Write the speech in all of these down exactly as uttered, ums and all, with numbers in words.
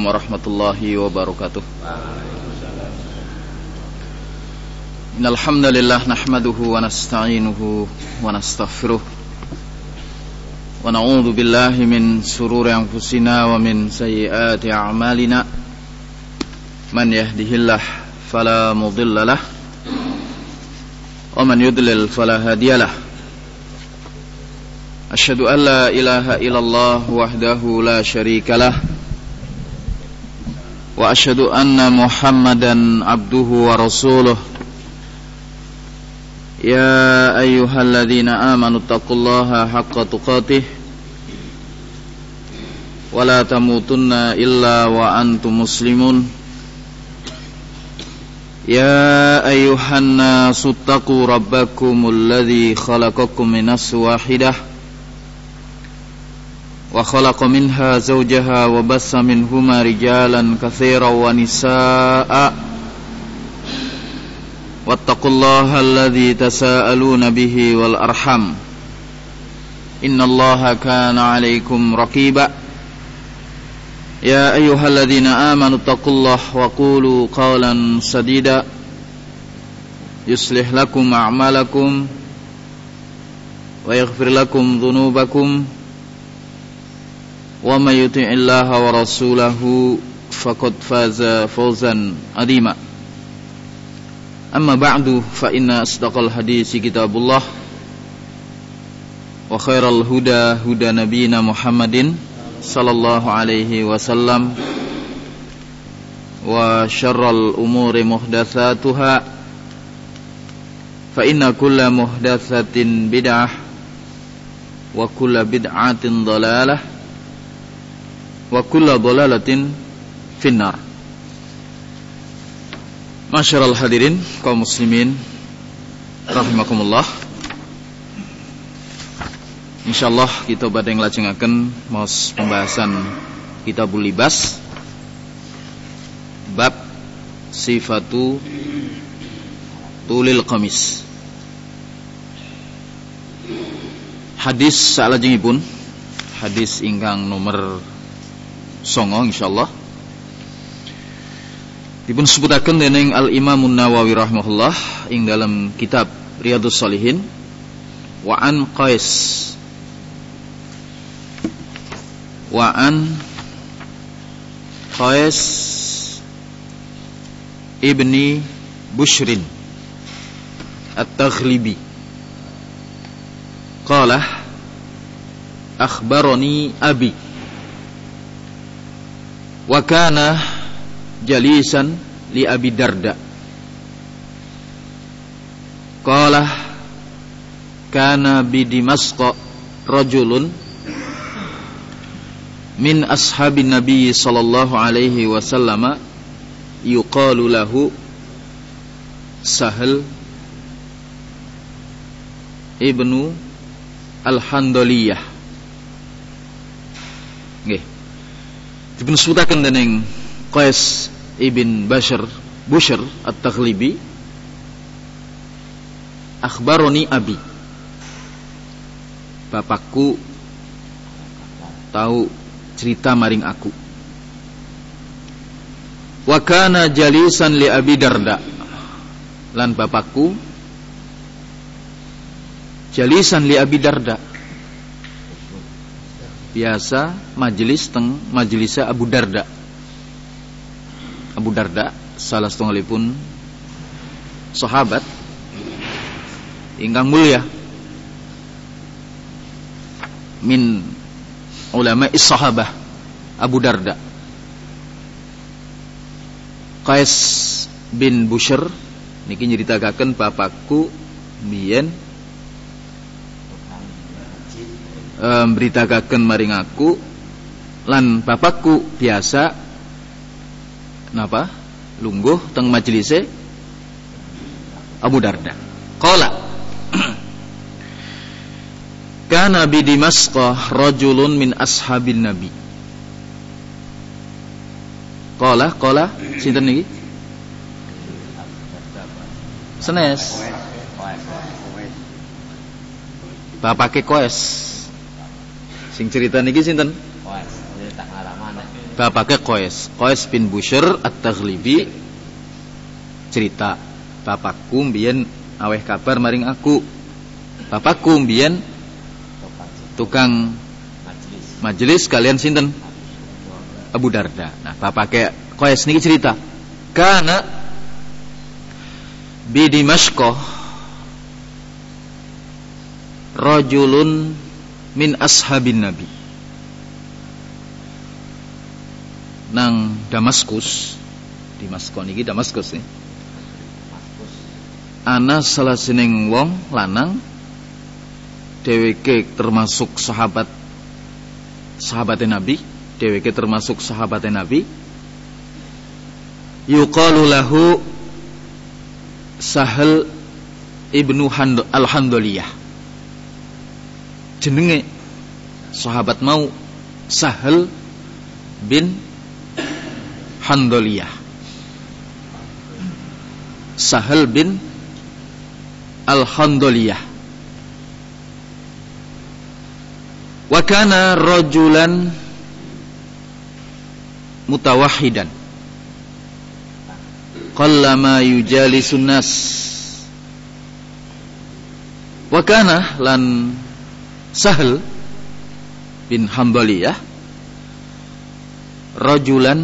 warahmatullahi wabarakatuh. Innal hamdalillah nahmaduhu wa nasta'inuhu wa nastaghfiruh wa na'udzu billahi min shururi anfusina wa min sayyiati a'malina. Man yahdihillah fala mudilla lahu wa man yudlil fala hadiyalah. Asyhadu an la ilaha illallah wahdahu la syarikalah wa asyhadu anna Muhammadan abduhu wa rasuluh. Ya ayyuhalladzina amanu taqullaha haqqa tuqatih wa la tamutunna illa wa antum muslimun. Ya ayyuhan nasu taqu rabbakumul ladzi khalaqakum min nafsin wahidah wa khalaqa minha zawjaha wa bassa minhuma rijalan katsiran wa nisaa'a wattaqullaha alladzi tasaaluna bihi wal arham innallaha kana 'alaikum raqiba. Ya ayyuhalladzina amanu taqullaha wa qulu qawlan sadida yuslih lakum a'malakum wa yaghfir lakum dhunubakum wa may yuti'illaha wa rasulahu faqad faza fawzan 'azima. Amma ba'du, fa inna asdaqal hadisi kitabullah wa khairal huda huda nabiyina Muhammadin sallallahu alaihi wasallam wa syarral umuri muhdatsatuha fa inna kulla muhdatsatin bid'ah wa kulla bid'atin dhalalah wa kulla dhalalatin finnar. Masyarul hadirin kaum muslimin rahimakumullah. Insyaallah kita badhe nglajengaken maos pembahasan Kitabul Libas bab sifatu tulil qamis. Hadis salajengipun hadis ingkang nomor songo insyaallah dipun sebutaken dening Al Imam Nawawi rahimahullah ing dalam kitab Riyadhus Shalihin. Wa an Qais wa an Qais ibni Bushrin At-Taghlibi qala akhbarani abi wa kana jalisan li Abi Darda qala kana bi Dimasq rajulun min ashabin nabiy sallallahu alaihi wasallam yuqalu lahu Sahal ibnu Al-Handaliyah. Nggih, dipun sebutaken dening Qais ibn Bashar Bushr At-Taghlibi, akhbaroni abi, bapakku tahu cerita maring aku. Wa kana jalisan li Abi Darda, lan bapakku jalisan li Abi Darda, biasa majelis teng majelisnya Abu Darda. Abu Darda salah setunggalipun sahabat ingkang mulia min ulama is-sahabah. Abu Darda Qais bin Bushr niki nyeritakaken bapakku biyen um, beritakaken maring aku lan bapakku biasa napa lungguh teng majelise Abu Darda. Qala kana bi Dimasq rajulun min ashabin nabi. Qala qala sinten niki? Senes. Bapake Qais. Sing cerita niki sinten? bapake Qais, Qais bin Bushr At-Taghlibi cerita, bapakku mbiyen aweh kabar maring aku. Bapakku mbiyen tukang majelis kalian sinten? Abu Darda. Nah, bapake Qais niki cerita, kana bi Dimashq rajulun min ashabin nabi. Nang Damaskus, Dimashq niki Damaskus nih. Ana salah sining wong lanang dheweke termasuk sahabat sahabat Nabi, dheweke termasuk sahabat Nabi. Yuqalu lahu Sahal ibnu Al-Handoliyah. Jenenge sahabat mau Sahal bin Handoliyah. Sahal bin Al-Handoliyah. Wa kana rajulan mutawahhidan. Qallama yujalisun nas. Wa kana lan Sahal bin Handoliyah rajulan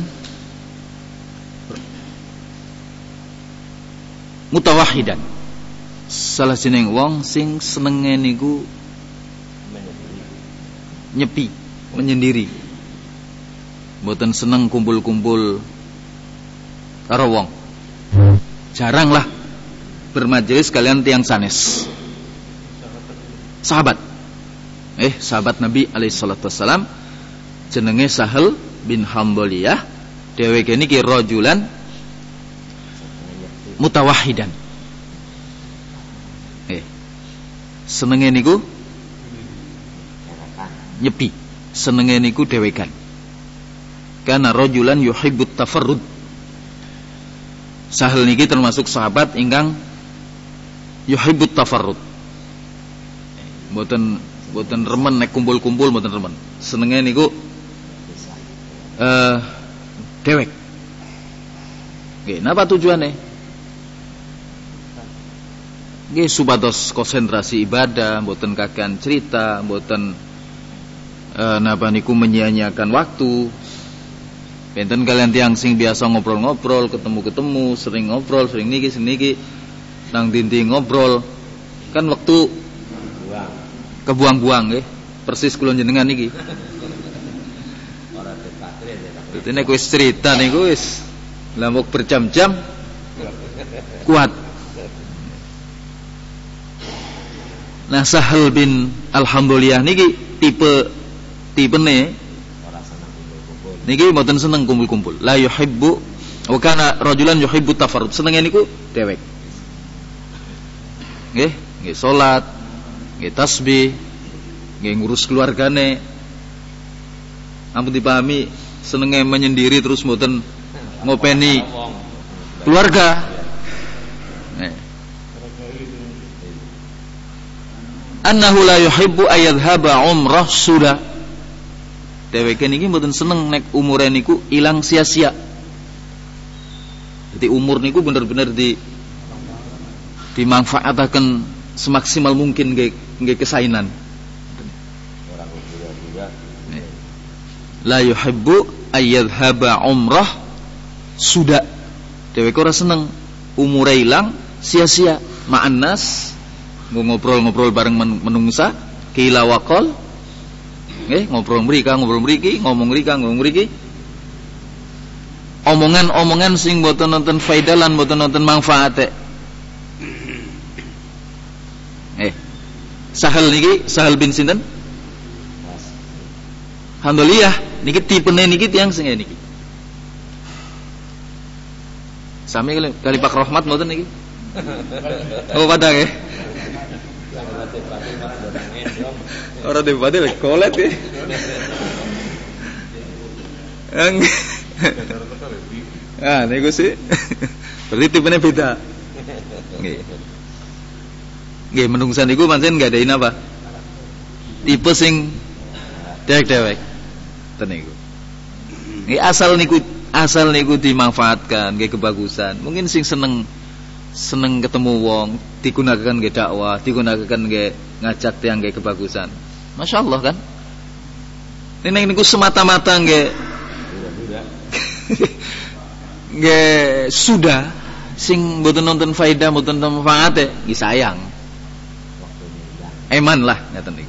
mutawahhidan, salah sining wong sing senenge niku nyepi, menyendiri, mboten seneng kumpul-kumpul karo wong, jarang lah bermajelis kalian tiang sanes. Sahabat eh sahabat Nabi alaihi salatu wassalam jenenge Sahal bin Handoliyah, dheweke niki rajulan mutawahhidan. Eh, senenge niku nyepi, senenge niku dhewekan. Kana rajulan yuhibbut tafarrud. Sahal niki termasuk sahabat ingkang yuhibbut tafarrud. Mboten mboten remen nek kumpul-kumpul, mboten remen. Senenge niku eh uh, dewek. Nggih, napa tujuane? Nggih supados konsentrasi ibadah, mboten kakean cerita, mboten e, napa niku menyia-nyiakan waktu. Benten kalian tiang sing biasa ngobrol-ngobrol, ketemu-ketemu, sering ngobrol, sering niki sering niki, nang dinti ngobrol, kan waktu kebuang-buang nggih. Persis kula jenengan niki. Dadi nek wis cerita niku wis lamuk berjam-jam kuat. Nah, Sahal bin Al-Handoliyah niki tipe tipene niki mboten seneng kumpul-kumpul. La yuhibbu wa kana rajulan yuhibbu tafarrud. Senenge niku dewek. Nggih, nggih salat, nggih tasbih, nggih ngurus keluargane. Ampun dipahami, senenge menyendiri terus mboten ngopeni keluarga. Nih. Annahu la yuhibbu ayadhhaba umrah suda. Dheweke niki mboten seneng nek umure niku ilang sia-sia. Jadi umur niku bener-bener di dimanfaataken semaksimal mungkin nggih nggih kesainan. La yuhibbu ayadhhaba umrah suda. Dheweke ora seneng umure ilang sia-sia ma'an nas. Ngobrol-ngobrol bareng menungsa kila waqal nggih ngobrol mrika ngobrol mriki ngomong mrika ngomong mriki omongan-omongan sing mboten nonton faedah lan mboten nonton manfaate. Eh Sahal niki Sahal bin sinten Handoliyah niki tipene niki tiyang sing niki sami kali, kali Pak Rahmat mboten niki. Oh padha nggih. Ora debate lek kolet ya. Ang Ah, niku sih. Berarti tipenya beda. Nggih. Nggih, menungsa niku pancen nggadain apa? Tipe sing dewek-dewek. Ten niku. Nggih asal niku asal niku dimanfaatkan nggih kebagusan. Mungkin sing seneng seneng ketemu wong digunakan nggih dakwah, digunakan nggih ngajak tiyang nggih kebagusan. Masyaallah kan? Ning niku semata-mata nggih nggih sudah sing mboten nonton faedah, mboten nonton manfaate, nggih sayang. Eman lah ngaten niku.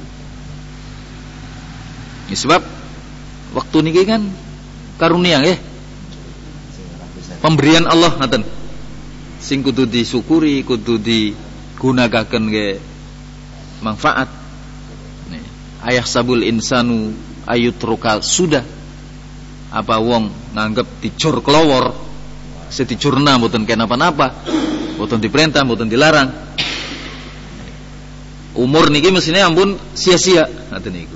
Ya, sebab waktu niki kan karunia nggih. Pemberian Allah ngaten. Sing kudu disyukuri, kudu digunakaken nggih manfaat. Nih, ayah sabul insanu ayutruka sudah. Apa wong nganggep dicur kelowor, sedicurna mboten kenapa-napa, mboten diperintah, mboten dilarang. Umur niki mestine ampun sia-sia ngaten niku.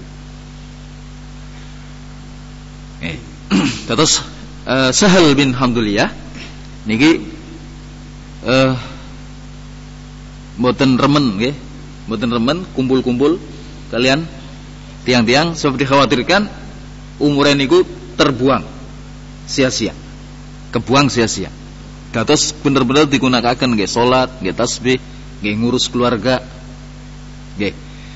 Eh, terus uh, Sahal bin Hamdulillah niki eh uh, mboten remen nggih, mboten remen kumpul-kumpul kalian tiang-tiang sebab dikhawatirkan umure niku terbuang sia-sia. Kebuang sia-sia. Dados bener-bener digunakaken nggih salat, nggih tasbih, nggih ngurus keluarga. Nggih.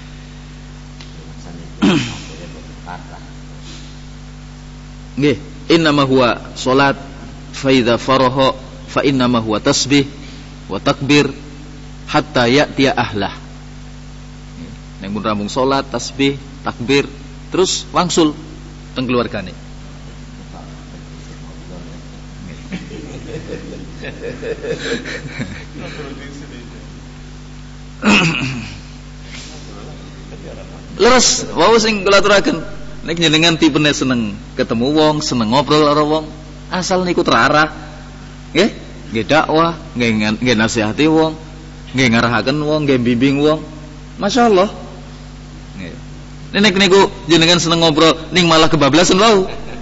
Nggih, innama huwa salat fa idza faraha fa innama huwa tasbih wa takbir hatta ya'tiya ahlah. Nek mun rampung salat, tasbih, takbir, terus wangsul teng keluargane. Leres wau sing kula aturaken nek njenengan tipene seneng ketemu wong, seneng ngobrol karo wong, asal niku terarah. Nggih, nggih dakwah, nggih nggih nasihati wong, nggih ngarahaken wong, nggih bimbing wong. Masyaallah. Nggih. Nek niku jenengan seneng ngobrol ning malah kebablasan wau.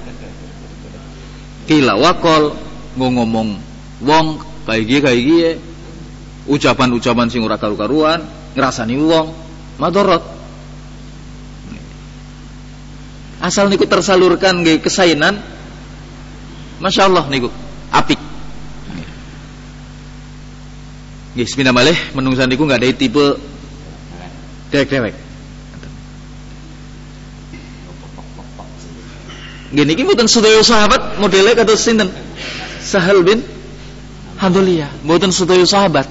Kila wakol ngomong wong kayak kayak ucapan-ucapan sing ora karu-karuan, ngrasani wong, madharat. Asal niku tersalurkan nggih kesainan, masyaallah niku apik. Nggih sepina malih menungsan niku enggak ada tipe dewek-dewek. Nggih niki mboten sedaya sahabat modele kados sinten? Sahal bin Hamdulillah, mboten sedaya sahabat.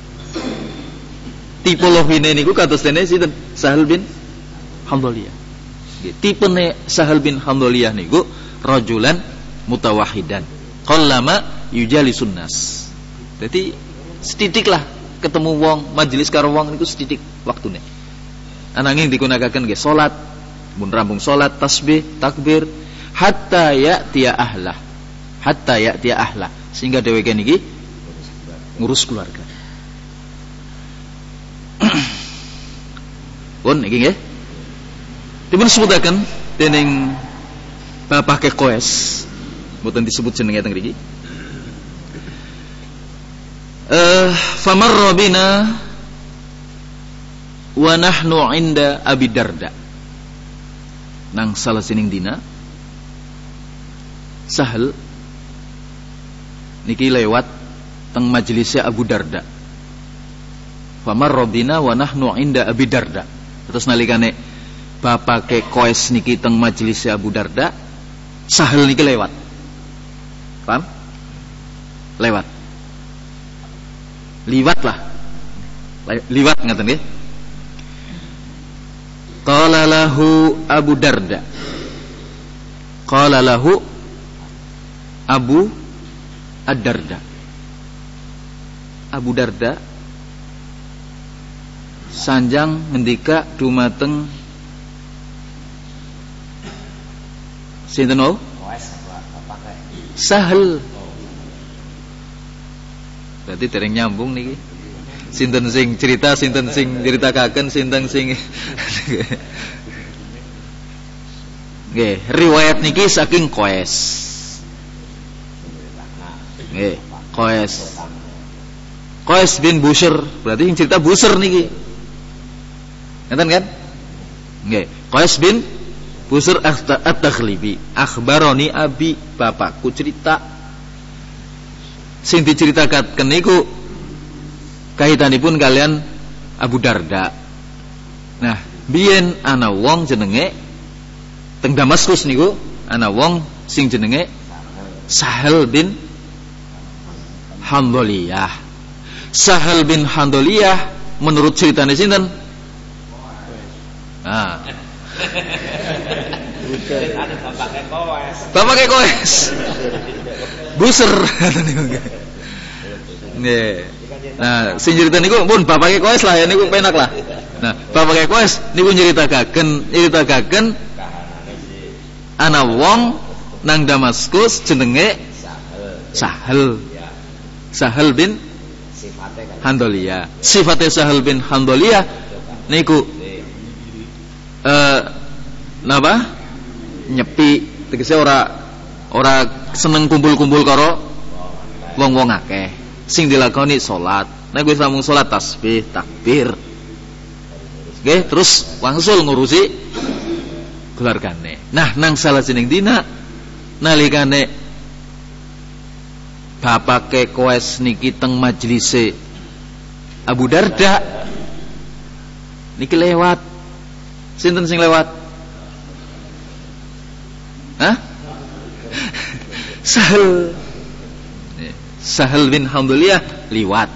Tipologine niku kados dene sinten? Sahal bin Hamdulillah. Tipene Sahal bin Hamdulillah niku rajulan mutawahidan qallama yujalisun nas. Jadi setitik lah ketemu wong, majelis karo wong niku setitik waktune. Ananging digunakaken nggih salat, mun rampung salat, tasbih, takbir hatta ya'tiya ahlah. Hatta ya'tiya ahlah, sehingga dheweke niki ngurus keluarga. Pun niki nggih dipun sebutaken dening Bapak Kekoes, mboten disebut jenenge teng mriki. Eh, famarra bina wa nahnu 'inda Abi Darda. Nang salah sining dina Sahal niki lewat teng majelisnya Abu Darda. Famarra bina wa nahnu 'inda Abi Darda. Terus nalikane Bapak ke Koes niki teng majelis Abu Darda, Sahal niki lewat. Paham? Lewat. Liwat lah. Liwat ngaten nggih. Qala lahu Abu Darda. Qala lahu Abu Ad-Darda. Abu Darda sanjang ngendika dumateng sinten wau? Sahal. Berarti dereng nyambung niki. Sinten sing cerita, sinten sing diritakaken, sinten sing nggih, riwayat niki saking Koes. Nggih, Koes. Koes bin Bushr, berarti yang cerita Bushr niki. Ngeten kan? Nggih, Koes bin Busur at-Taghlibi, akhbaroni abi, bapakku cerita. Sing diceritakan niku kaitanipun kalian Abu Darda. Nah, biyen ana wong jenenge teng Damaskus niku, ana wong sing jenenge Sahal bin Handoliyah. Sahal bin Handoliyah menurut ceritane sinten? Ah. Bapak Koes. Buser. Nggih. Nah, sing cerita niku pun Bapak Koes lah ya niku penak lah. Nah, Bapak Koes niku nyritakaken, nyritakaken ana wong nang Damaskus jenenge Sahal. Sahal bin Handoliyah. Sifatnya Sahal bin Handoliyah niku eh napa? Nyepi, tegese ora ora seneng kumpul-kumpul karo wong-wong akeh. Sing dilakoni salat. Nek wis namung salat tasbih, takbir. Nggih, terus wangsul ngurusi keluargane. Nah, nang salajenging dina nalikane bapake Koes niki teng majelise Abu Darda niki lewat. Sinten sing lewat? Hah? Sahal Sahal bin Handoliyah liwat.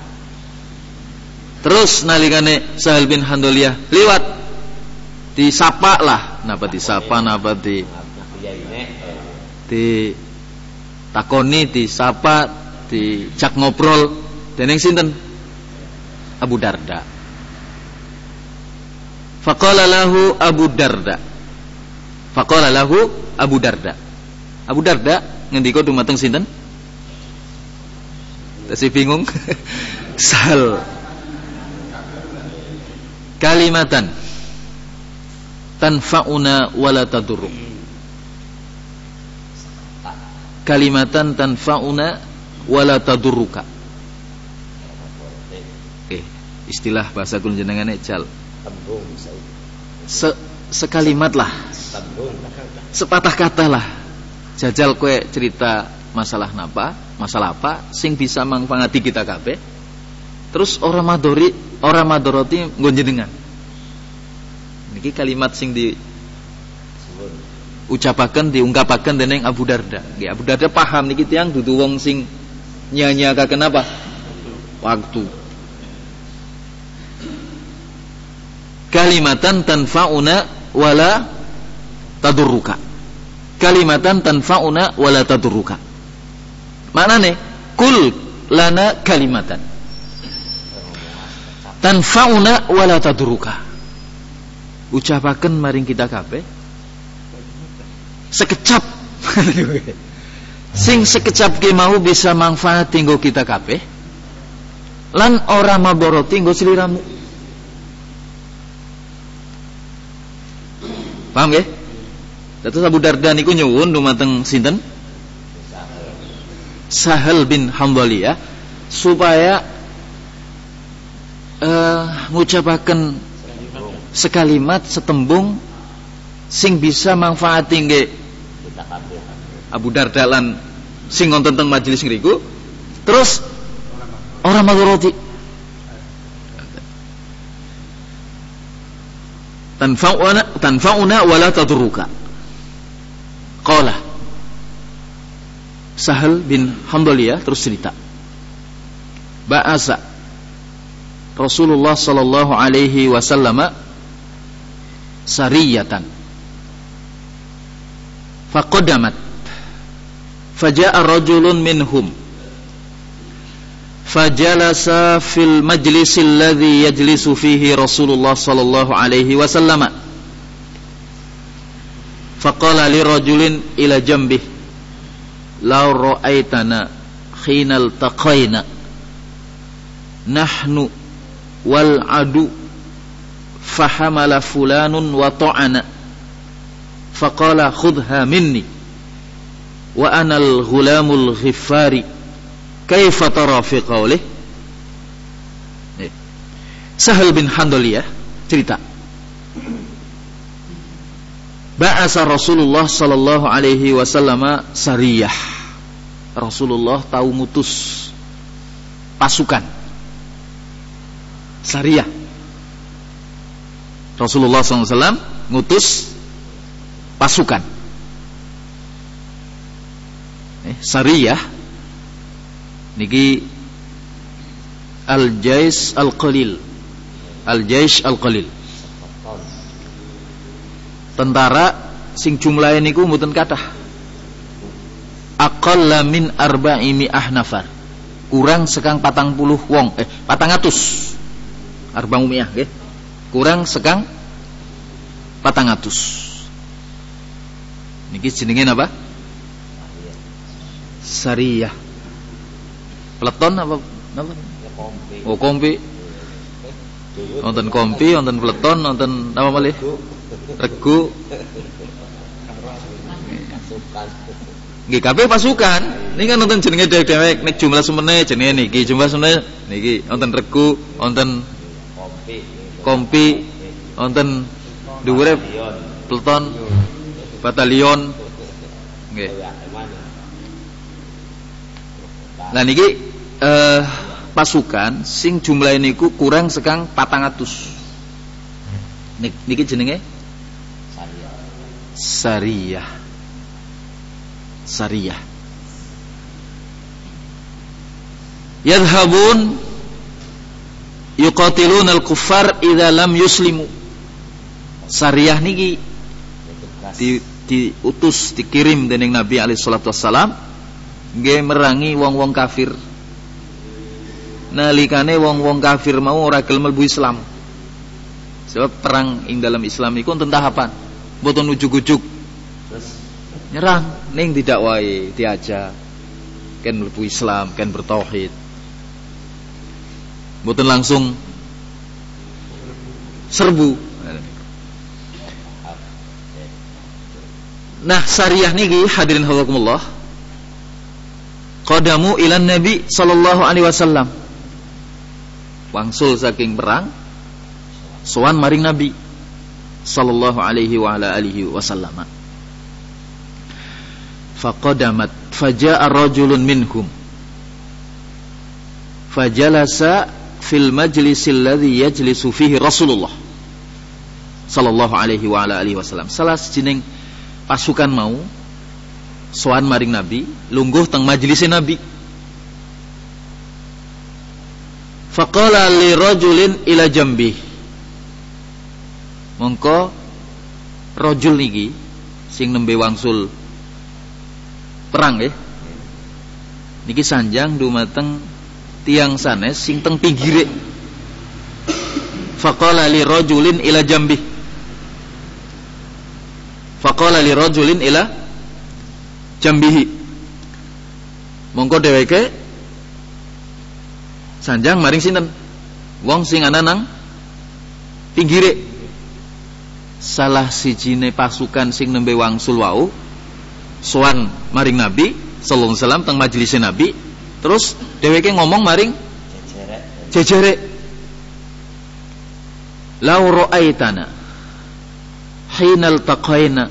Terus nalikane Sahal bin Handoliyah liwat, disapa lah, napa disapa, napa di di takoni, disapa, dijak ngobrol dening sinten? Abu Darda. Faqala lahu Abu Darda. Faqala lahu Abu Darda. Abu Darda ngendika dumateng sinten? Tasih bingung. Sal. Kalimatan tanfa'una wala tadurru. Kalimatan tanfa'una wala tadurruka. Oke, istilah bahasa kula jenengane jal. Se sekalimat lah, sepatah kata lah. Jajal kue cerita masalah napa, masalah apa sing bisa mangfangati kita kabeh. Terus orang madori, orang madoroti nggon jenengan. Niki kalimat sing di ucapaken, diungkapaken dening Abu Darda. Nggih, Abu Darda paham niki tiyang dudu wong sing nyanyiakaken apa? Waktu. Kalimatan tanfa'una wala tadurruka. Kalimatan tanfa'una wala tadurruka. Maknane kul lana kalimatan tanfa'una wala tadurruka. Ucapaken maring kita kabeh sekecap. Sing sekecap ki mau bisa manfaat tinggo kita kabeh lan ora maboroti nggo sliramu. Paham nggih? Dados Abu Darda niku nyuwun dumateng sinten? Sahal bin Handoliyah supaya uh, ngucapaken sekalimat setembung sing bisa manfaati nggih Abu Darda lan sing wonten teng majelis ngriku. Terus ora magoroti. Tanfa'una tanfa'una wala tadurruka. Qala Sahal bin Handoliyah terus cerita. Ba'asa Rasulullah sallallahu alaihi wasallam sariyatan faqadamat faja'a rajulun minhum fajalasa fil majlisil ladzi yajlisu fihi Rasulullah sallallahu alaihi wasallam faqala li rajulin ila jambih law ra'aitana khinal taqaina nahnu wal adu fahamala fulanun wa ta'ana faqala khudha minni wa ana al ghulamul ghiffari kaifa tara fi qawlih. Sahal bin Handoliyah cerita ba'asa Rasulullah sallallahu alaihi wasallam sariyah. Rasulullah tahu mutus pasukan sariyah. Rasulullah sallallahu alaihi wasallam ngutus pasukan. Eh, sariyah niki al-jais al-qalil. Al-jais al-qalil. Tentara sing jumlahe niku mboten kathah. Aqalla min arba'i mi'ah nafar. Kurang sekang patang puluh wong, eh patang atus. Arba'u mi'ah nggih. Kurang sekang patang atus. Niki jenenge napa? Sariyah. Peleton apa napa? Oh, kompi. Wonten kompi, wonten peleton, wonten apa malih? Regu. Nggih kabeh pasukan. Niki kan wonten jenenge dhewek-dhewek nek jumlah semene jenenge niki, jumlah semene niki wonten regu, wonten kompi, wonten dhuwure peleton, batalion. Nggih. Lah niki eh, pasukan sing jumlah niku kurang sekang patang atus. Niki jenenge sariyah. Sariyah. Yadhhabun yuqatilun al-kuffar idza lam yuslimu. Sariyah niki di, diutus dikirim dening Nabi alaihi salatu wassalam nggih merangi wong-wong kafir. Nalikane wong-wong kafir mau ora gelem mlebu Islam. Sebab perang ing dalam Islam iku wonten tahapan. Mboten ujug-ujug nyerang ning didakwai diajak ken mlebu Islam, ken bertauhid. Mboten langsung serbu. Nah, sariyah niki hadirin hawakumullah qadamu ilan Nabi sallallahu alaihi wasallam. Wangsul saking perang sowan maring Nabi sallallahu alaihi wa ala alihi wasallam. Faqadamat faja'a rajulun minhum fajalasa fil majlisil ladzi yajlisu fihi Rasulullah sallallahu alaihi wa ala alihi wasallam. Salah sejining pasukan mau sowan maring Nabi, lungguh teng majelis Nabi. Faqala li rajulin ila jambi. Mongko rajul niki sing nembe wangsul perang nggih. Niki sanjang dumateng tiang sanes sing teng pinggire. Faqala li rajulin ila jambi. Faqala li rajulin ila jambihi. Mongko dheweke sanjang maring sinten? Wong sing ana nang pinggire. Salah sijine pasukan sing nembe wangsul wau sowan maring Nabi sallallahu alaihi wasallam teng majelis Nabi, terus dheweke ngomong maring jejere. Lau ra'aitana hinal taqaina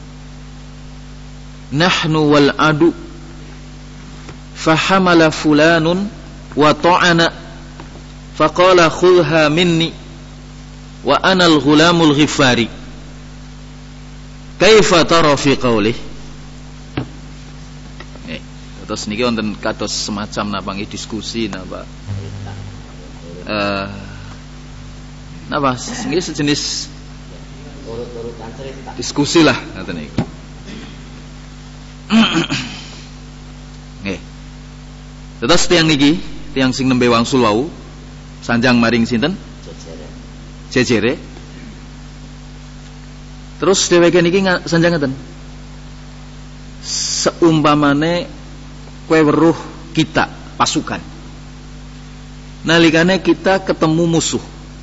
nahnu wal adu fahamala fulanun wa ta'ana faqala khudha minni wa ana al-ghulamul ghifari kaifa tara fi qawli. Eh, terus niki wonten kados semacam napa nggih diskusi napa eh napa nggih sejenis urut-urutan cerita diskusi lah ngoten niku. Nggih. Terus tiyang niki, tiyang sing nembe wangsul wau sanjang maring sinten? Jejere. Jejere. Terus dheweke niki sanjang ngeten. Seumpamane kowe weruh kita pasukan. Nalikane kita ketemu musuh.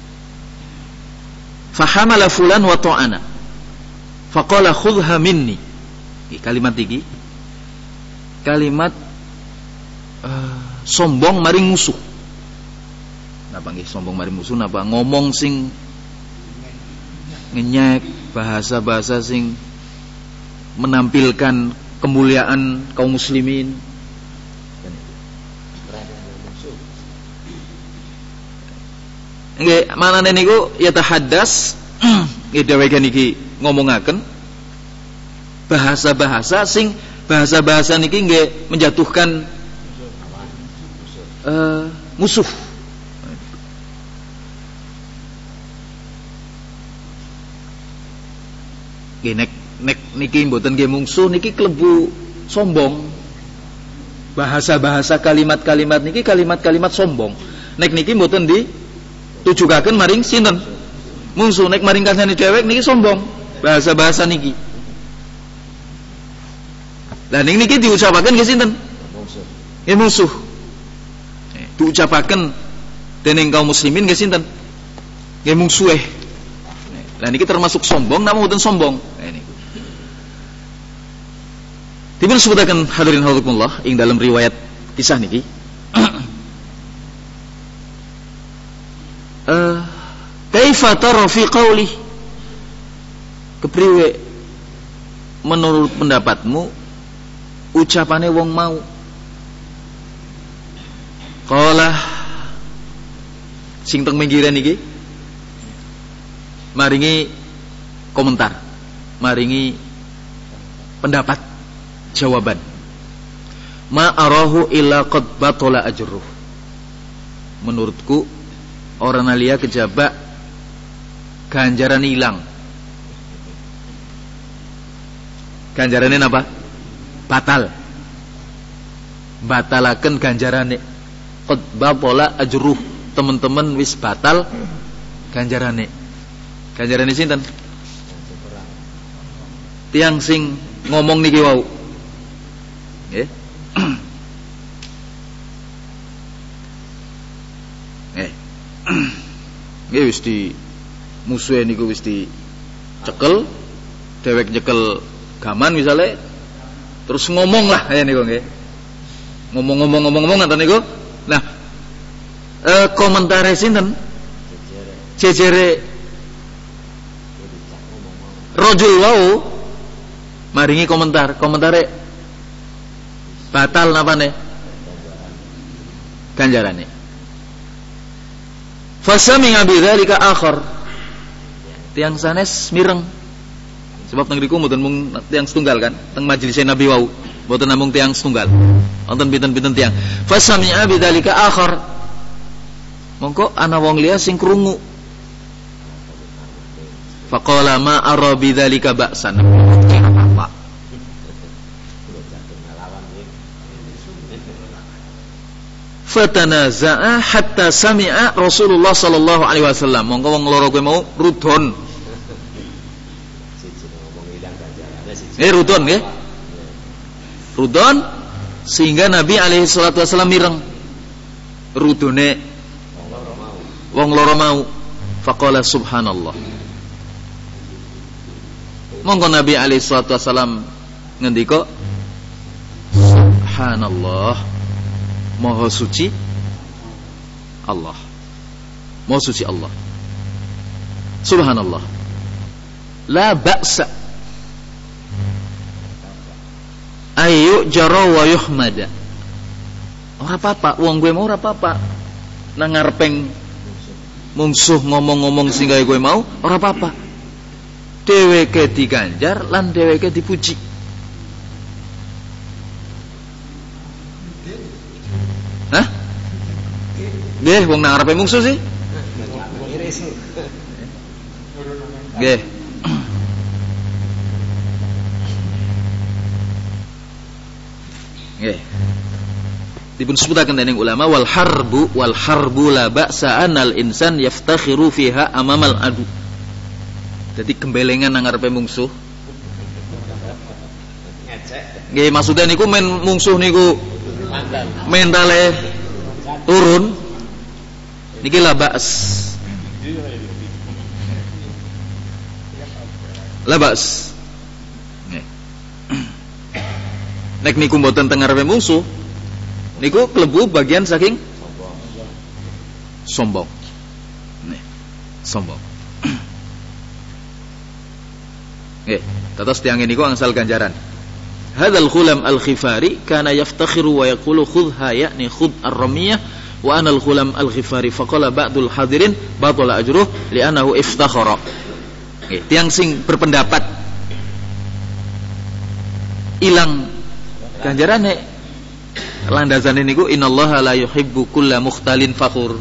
Fahamala fulan wa ta'ana. Faqala khudha minni. Kalimat iki kalimat uh, sombong maring musuh. Napa nggih sombong maring musuh napa ngomong sing ngenyek, bahasa-bahasa sing menampilkan kemuliaan kaum muslimin. Nggih, manane niku ya tahaddas nggih dheweke niki ngomongaken bahasa-bahasa sing bahasa-bahasa niki nggih menjatuhkan uh, musuh. Nggih nek nek niki mboten nggih mungsuh niki klebu sombong. Bahasa-bahasa kalimat-kalimat niki kalimat-kalimat sombong. Nek niki mboten ditujukaken maring sinten? Mungsuh. Nek maring kancane dhewek niki sombong. Bahasa-bahasa niki. Lah ning niki diucapaken nggih sinten? Mungsuh. Nggih mungsuh. Diucapaken dening kaum muslimin nggih sinten? Nggih mungsuhe. Lah niki termasuk sombong napa mboten sombong? Nah niku. Dipun sebutaken hadirin hadrakumullah ing dalam riwayat kisah niki. Eh kaifa tara fi qauli? Kepriwe menurut pendapatmu ucapane wong mau? Qala sing teng minggiran niki maringi komentar, maringi pendapat, jawaban. Ma arahu illa qad batala ajruh. Menurutku orang alia kejaba ganjaran hilang. Ganjarannya apa? Batal. Batalaken ganjarane. Qad batala ajruh. Teman-teman wis batal ganjarane. Ganjarane sinten? Tiang sing ngomong niki wau. Nggih. Nggih. Nggih wis di musuhe niku wis dicekel, dhewek nyekel gaman misale terus ngomong lah ya niku nggih. Ngomong-ngomong ngomong-ngomong ngoten niku. Nah, eh komentare sinten? Jejere rajul wau maringi komentar, komentare batal napane? Ganjarane. Fasami'a bidzalika akhar. Tiang sanes mireng. Sebab teng riku mboten mung tiang setunggal kan, teng majelis Nabi wau, mboten namung tiang setunggal. Wonten pinten-pinten tiang. Fasami'a bidzalika akhar. Mongko ana wong liya sing krungu. Faqala ma ara bidzalika ba'san. Apa? Fatanaza'a hatta sami'a Rasulullah sallallahu alaihi wasallam. Monggo wong loro kuwi mau rudon. Eh rudon nggih. Rudon sehingga Nabi alaihi salatu wasallam mireng. Rudone wong loro mau. Faqala subhanallah. Monggo Nabi alaihi salatu wasallam ngendika subhanallah, maha suci Allah, maha suci Allah, subhanallah, la ba'sa ayu jara wa yuhmada. Ora apa-apa wong gue mau ora apa-apa nang ngarepeng mungsuh ngomong-ngomong sing gawe kowe mau ora apa-apa. Dheweke diganjar lan dheweke dipuji. Hah? Nggih, wong nang arepe mungsuh sih. Nggih. Nggih. Dipun sebutaken dening ulama wal harbu wal harbu la ba'sa anal insan yaftakhiru fiha amamal adu. Jadi gembelengan nang ngarepe mungsuh. Nggih, maksudnya niku men mungsuh niku mentale turun. Niki la ba's. La ba's. Nggih. Nek niku mboten teng ngarepe mungsuh, niku klebu bagian saking sombong. Sombong. Nih, sombong. Nggih, tetes tiyang niku angsal ganjaran. Hadzal Ghulam al-Ghifari kana yaftakhiru wa yaqulu khudha ya'ni khudh ar-ramiyah wa ana al-Ghulam al-Ghifari faqala ba'dul hadirin batala ajruh li'annahu iftakhara. Nggih, tiyang sing berpendapat ilang ganjarane landasane niku innallaha la yuhibbu kulla mukhtalin fakhur.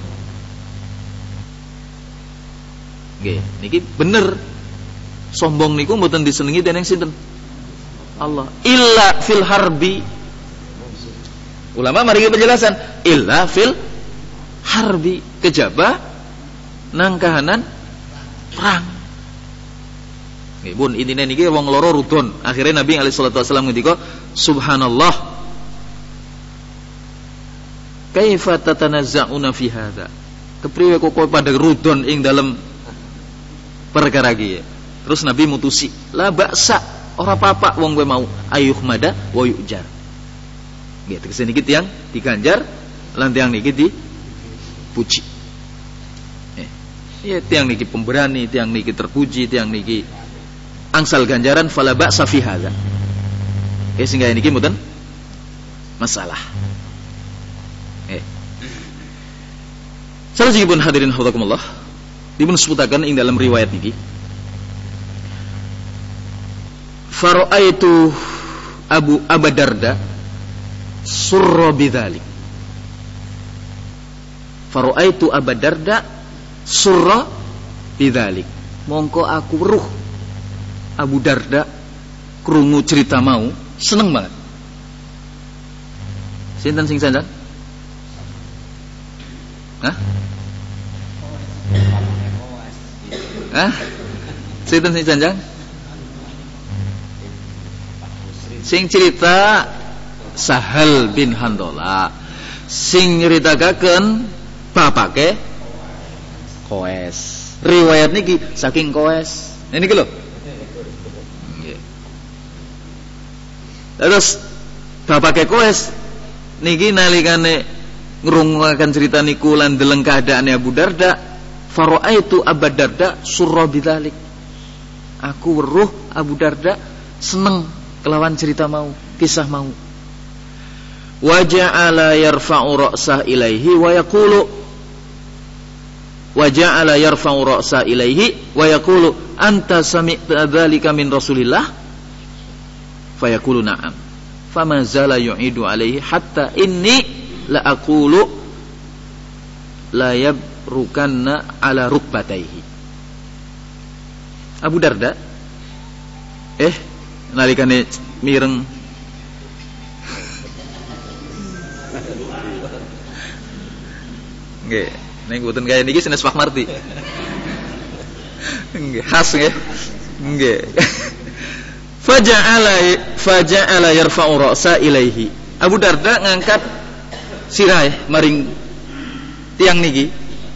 Nggih, niki bener. Sombong niku mboten disenengi dening sinten? Allah. Illa fil harbi. Ulama mari penjelasan, illa fil harbi, kejaba nang kahanan perang. Nggih, pun intine niki wong loro rudon. Akhirnya Nabi alaihi salatu wasallam ngendika, "Subhanallah. Kaifa tatanazza'una fi hadza?" Kepriwe kok pada rudon ing dalem perkara iki. Terus Nabi mutusi, la ba'sa, ora apa-apa wong kowe mau ayuhmada wa yujar. Nggih, tegese niki tiyang diganjar lan tiyang niki dipuji. Eh, ya tiyang niki pemberani, tiyang niki terpuji, tiyang niki angsal ganjaran fala ba'sa fi hadza. Eh sehingga niki mboten masalah. Eh. Salajengipun hadirin hafizakumullah, dipun sebutaken ing dalam riwayat niki Fara'aitu Abu Abu Darda surra bidzalik. Fara'aitu Abu Darda surra bidzalik. Mongko aku weruh Abu Darda krungu cerita mau seneng banget. Sinten sing sandan? Hah? Hah? Sinten sing sandan? Sing cerita Sahal bin Handola, sing nyritakaken bapake Koes. Riwayat niki saking Koes. Ini niki lho. Nggih. Terus bapake Koes niki nalikane ngrungokaken cerita niku lan deleng keadaane Abu Darda, fara'aitu Abu Darda surra bidzalik. Aku weruh Abu Darda seneng kelawan cerita mau, kisah mau. Wa ja'ala yarfa'u ra'sah ilaihi wa yaqulu wa ja'ala yarfa'u ra'sah ilaihi wa yaqulu anta sami'ta dzalika min Rasulillah? Fa yaqulu na'am. Fama zala yu'idu alaihi hatta inni la aqulu la yabrukanna ala rukbatayhi. Abu Darda eh nalikane mireng nggih ning mboten kaya niki senes Pak Marti nggih khas nggih nggih faja'ala faja'ala yarfa'u ra'sa ilaihi. Abu Darda ngangkat sirahe maring tiang niki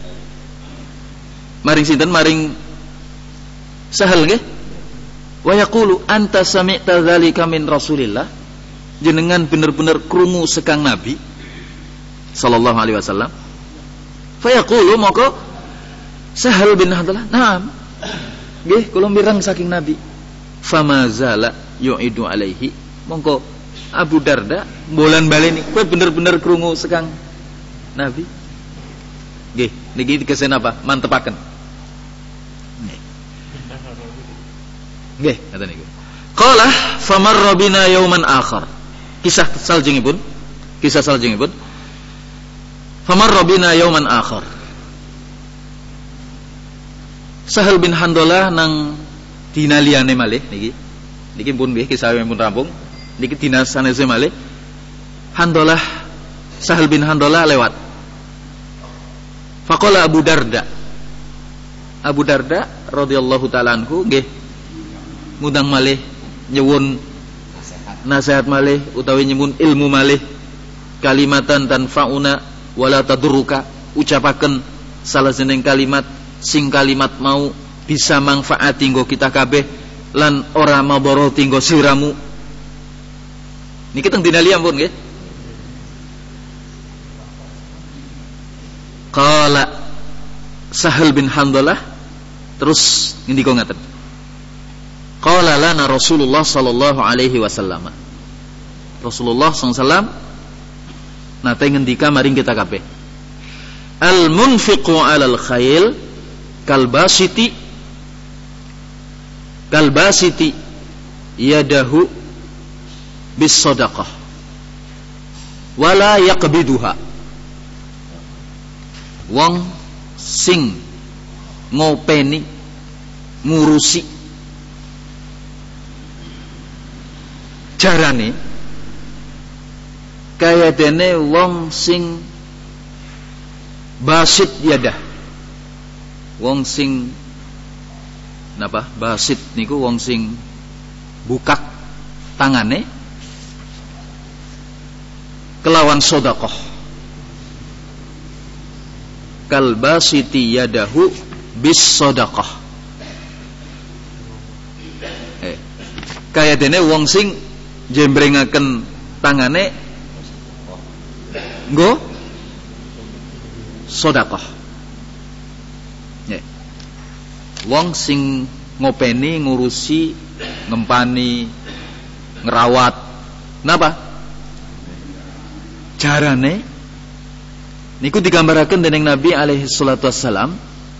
maring sinten maring Sahal nggih. Wa yaqulu anta sami'ta dzalika min Rasulillah? Jenengan bener-bener krungu sekang Nabi sallallahu alaihi wasallam. Fa yaqulu maka Sahal bin Handalah, "Naam." Nggih, kula mireng saking Nabi. Fama zala yu'idu alaihi. Mongko Abu Darda bolan baleni, kowe bener-bener krungu sekang Nabi? Nggih, niki kesen apa? Mantepaken. Nggih, ngaten niku. Qala famarra bina yauman akhar. Kisah saljengipun, kisah saljengipun. Famarra bina yauman akhar. Sahal bin Handalah nang dina liyane malih niki. Niki pun nggih kisah pun rampung. Niki dina sanese malih. Handalah Sahal bin Handalah lewat. Faqala Abu Darda. Abu Darda radhiyallahu ta'ala anhu nggih mudang malih nyuwun nasihat malih utawi nyuwun ilmu malih kalimatan tanfauna wala tadurruka, ucapaken salah jeneng kalimat sing kalimat mau bisa manfaati nggo kita kabeh lan ora madarati nggo siramu. Niki teng dina liya pun nggih. Qala Sahal bin Handalah terus ngendika ngaten. qala lana Rasulullah sallallahu alaihi wasallam. Rasulullah sallallahu alaihi wasallam nate ngendika maring kita kabeh. Al munfiqu 'alal khail kalbasiti kalbasiti yadahu bis sadaqah wala yaqbiduha. Wong sing ngopeni ngurusi jarane kaya dene wong sing basit yadah. Wong sing napa? Basit niku wong sing bukak tangane kelawan sedekah. Kal basiti yadahu bis sedekah. Eh, kaya dene wong sing jembrengaken tangane nggo sedekah. Ya. Wong sing ngopeni ngurusi ngempani ngerawat napa jarane niku digambaraken dening Nabi alaihi salatu wassalam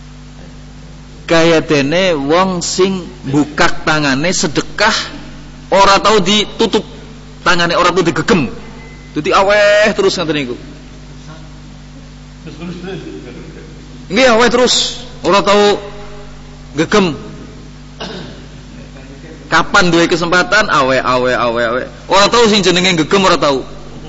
kaya dene wong sing bukak tangane sedekah ora tau ditutup tangane, ora tau digegem, dadi aweh terus ngoten niku. Nggih aweh terus ora tau gegem. Kapan duwe kesempatan aweh aweh aweh aweh. Ora tau sing jenenge gegem, ora tau.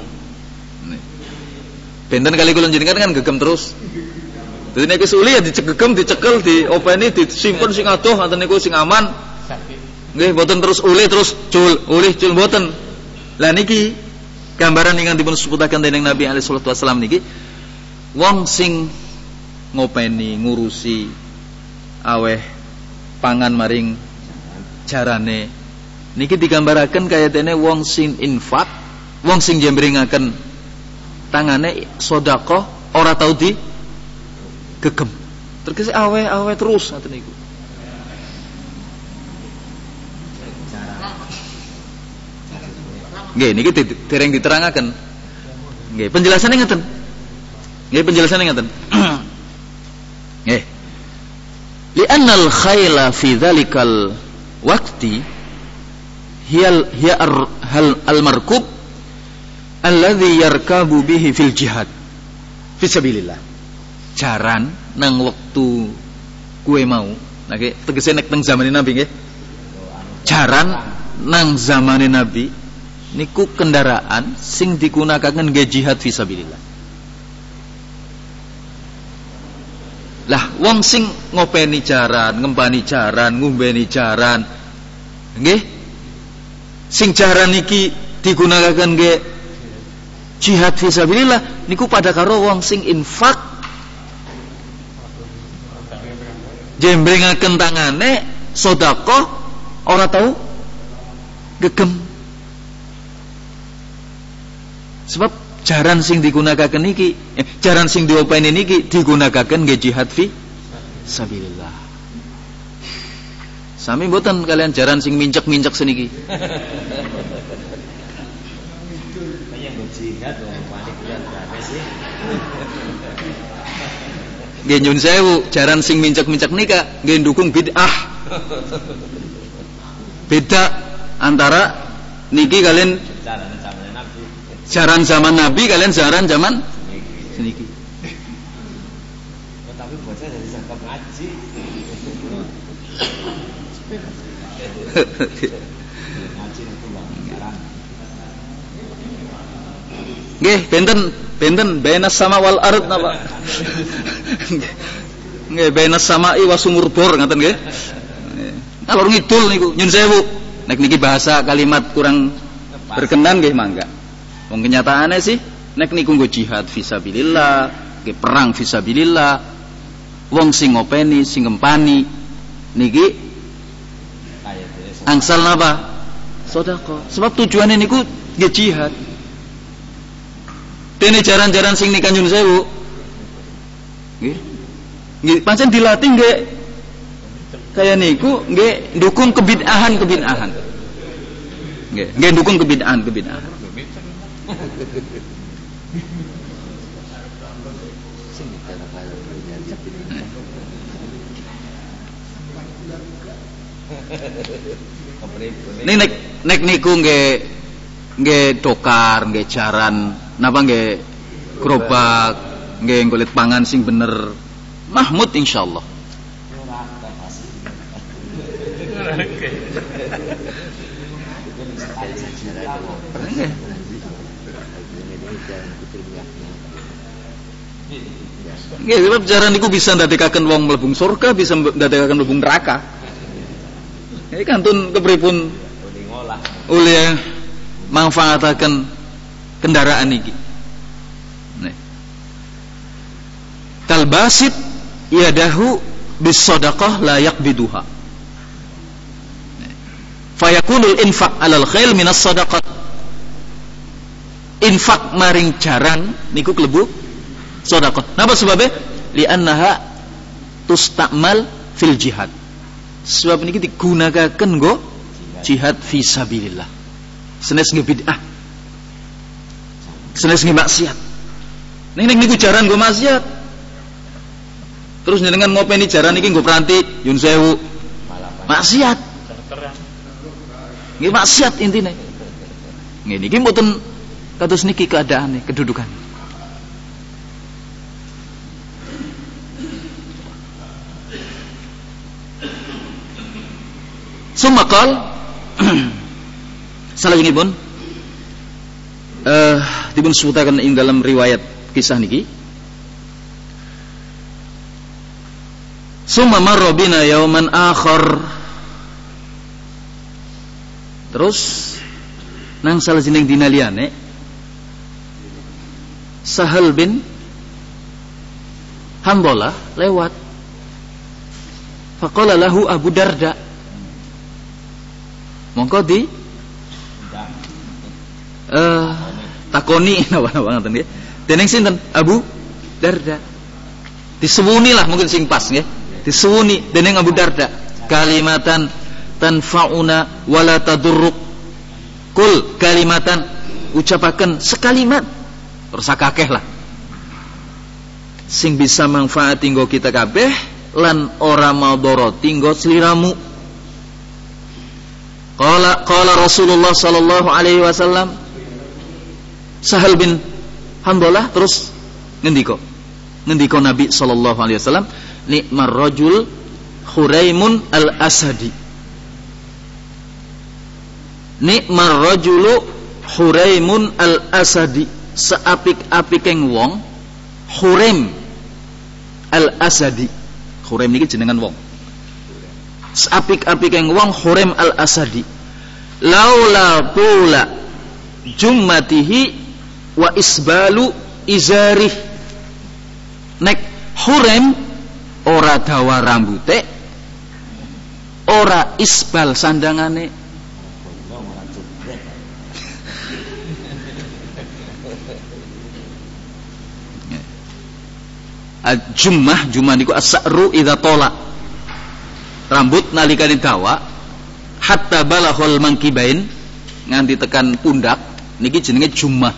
Benten kali kula jenengan kan gegem terus. Dadi nek wis uli ya dicegem, dicekel, diopeni, disimpen sing adoh, ngoten niku sing aman. Nggih, mboten terus uli terus cul, uli cul mboten. Lah niki gambaran ingkang dipun sebutaken dening Nabi alaihi salatu wasallam niki wong sing ngopeni ngurusi aweh pangan maring jarane niki digambaraken kaya dene wong sing infak, wong sing jembringaken tangane sedekah ora tau di gegem. Terkese aweh-aweh terus ngoten niku. Nggih niki dereng diterangaken. Nggih, penjelasane ngeten. Nggih, penjelasane ngeten. Nggih. Li'anna al-khayla fi dzalikal waqti hiya hiya al-markub alladhi yarkabu bihi fil jihad fi sabilillah. Jaran nang wektu kuwe mau, nggih tegese nek teng zamane Nabi nggih. Jaran nang zamane Nabi niku kendaraan sing digunakaken nggih jihad fi sabilillah. Lah wong sing ngopeni jaran, ngempani jaran, ngumbeni jaran nggih sing jaran iki digunakaken nggih jihad fi sabilillah niku pada karo wong sing infak jembrengaken tangane sedekah ora tau gegem. Sebab jaran sing digunakaken niki eh, jaran sing diopeni niki digunakaken nggih jihad fi sabilillah. Sami mboten kalian jaran sing mincek-mincek seniki. Nggih nyun sewu, jaran sing mincek-mincek nika nggih ndukung bid'ah. Beda antara niki kalian jaran zaman Nabi kalian jaran zaman seniki. Tapi bocah dari zakap ngaji. Ngaji itu Bang, jaran. Nggih, benten benten bainas sama wal ard napa? Nggih, bainas sama'i wa sumur bor ngaten nggih. Ngalor ngidul niku nyun sewu. Nek niki bahasa kalimat kurang berkenan nggih mangga. Wong kenyataane sih nek niku nggo jihad fisabilillah, nggih perang fisabilillah. Wong sing ngopeni, sing ngempani niki angsal napa? Sedekah. Sebab tujuane niku nggih jihad. Dene jaran-jaran sing nika nyun sewu. Nggih. Nggih pancen dilatih nggih saya niku nggih dukung kebid'ahan-kebid'ahan. Nggih, nggih dukung kebid'ahan-kebid'ahan. Nek nek nek niku nggih nggih dokar, nggih jaran, napa nggih gerobak, nggih golek pangan sing bener. Mahmud insyaallah. Nggih, sebab jaran niku bisa ndadekaken wong mlebu surga, bisa ndadekaken mlebu neraka. Ini kantun kepripun oleh manfaataken kendaraan iki. Nih. Kalbasit yadahu bisadaqah la yaqbiduha. Fayakunul infaq alal khail minas sadaqat. Infak maring jaran niku klebu sedekah. Napa sebabnya? Li'annaha tusta'mal fil jihad. Sebab niki digunakaken nggo jihad fi sabilillah. Senes nge bid'ah. Senes nge maksiat. Ning ning niku jaran nggo maksiat. Terus jenengan ngopeni jaran iki nggo peranti yun sewu. Maksiat. Nggih maksiat intine. Nggih niki mboten kados niki keadaane, kedudukan. Sumakal salajengipun eh dipun sebutaken ing dalam riwayat kisah niki. Summa marra bina yauman akhar. Terus nang salajenging dina liyane Sahal bin Handalah lewat. Faqala lahu Abu Darda. Mongko di eh takoni napa-napa ngoten nggih. Dening sinten? Abu Darda. Disuwuni lah mungkin sing pas nggih. Disuwuni dening Abu Darda. Kalimatan tanfa'una wala tadurruk. Kul kalimatan ucapaken sekalimat. Terus akeh lah. Sing bisa manfaat tinggo kita kabeh lan ora madharati tinggo sliramu. Qala qala Rasulullah sallallahu alaihi wasallam. Sahal bin Handalah terus ngendika. Ngendika Nabi sallallahu alaihi wasallam, nikmar rajul Khuraimun al-Asadi. Nikmar rajulu Khuraimun al-Asadi. Seapik-apikeng wong Khuraim al-Asadi. Khuraim niki jenengan wong. Seapik-apikeng wong Khuraim al-Asadi. Laula tula jummatihi wa isbalu izarih. Nek Khuraim ora dawa rambute, ora isbal sandangane. Jummah, jummah niku as-sa'ru idza tola. Rambut nalikane dawa hatta balaghul mankibain nganti tekan pundak niki jenenge jummah.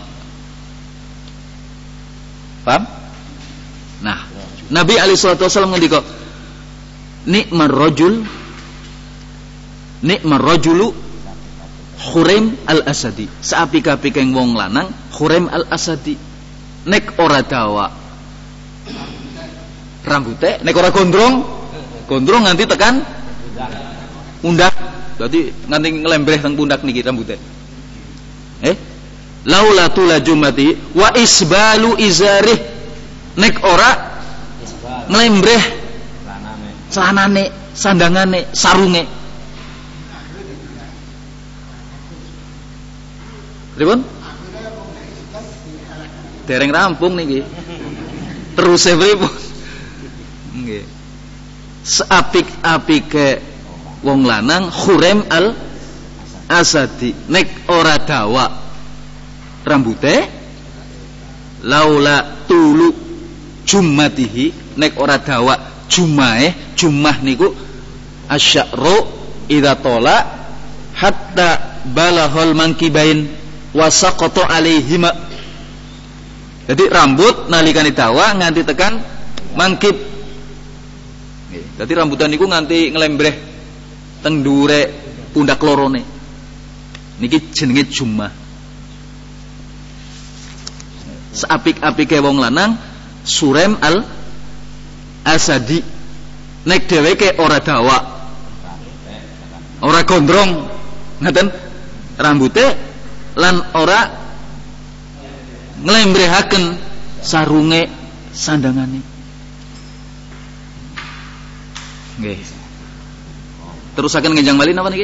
Paham? Nah, Nabi alaihi salatu wasallam ngendika nikmar rajul nikmar rajulu Khuraim al-Asadi. Saapik-apikeng wong lanang Khuraim al-Asadi. Nek ora dawa rambute, nek ora gondrong, gondrong nganti tekan pundak. Berarti nganti ngelembreh teng pundak niki rambute. Eh? Laula tula jumati wa isbalu izarih. Nek ora ngelembreh celanane, sandangane, sarunge. Pripun? Dereng rampung niki. Terus e pripun? Nggih. Seapik-apike wong lanang Khuraim al-Asadi. Nek ora dawa rambute, laula tulu jummatihi, nek ora dawa jumahe, jumah niku Asy'ru idza tola hatta balahul mankibain wa saqata alaihima. Jadi rambut nalikane dawa nganti tekan mangkib. Nggih. Dadi rambutan niku nganti nglembreh teng ndure pundak lorone. Niki jenenge jummah. Seapik-apike wong lanang Surem al Asadi nek dheweke ora dawa, ora gondrong, ngaten rambute lan ora nglembrehaken sarunge sandangane. Nggih. Terusaken ngenjang malih napa niki?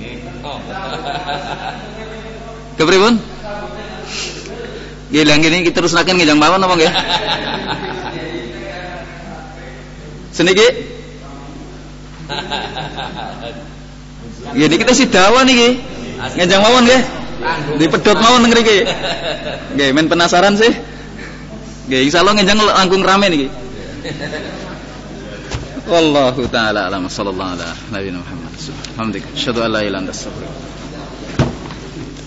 Kepripun? Nggih, lha ngene iki terusaken ngenjang mawon napa nggih? Seniki? Ya niki kita sidawa niki. Ngenjang mawon nggih. Di pedhot mawon teng mriki. Nggih, men penasaran sih. Nggih, insyaallah ngenjang langkung rame niki. Wallahu taala alam sallallahu ala nabiyina Muhammad. Alhamdulillah. Asyhadu an la ilaha illa anta astaghfiruka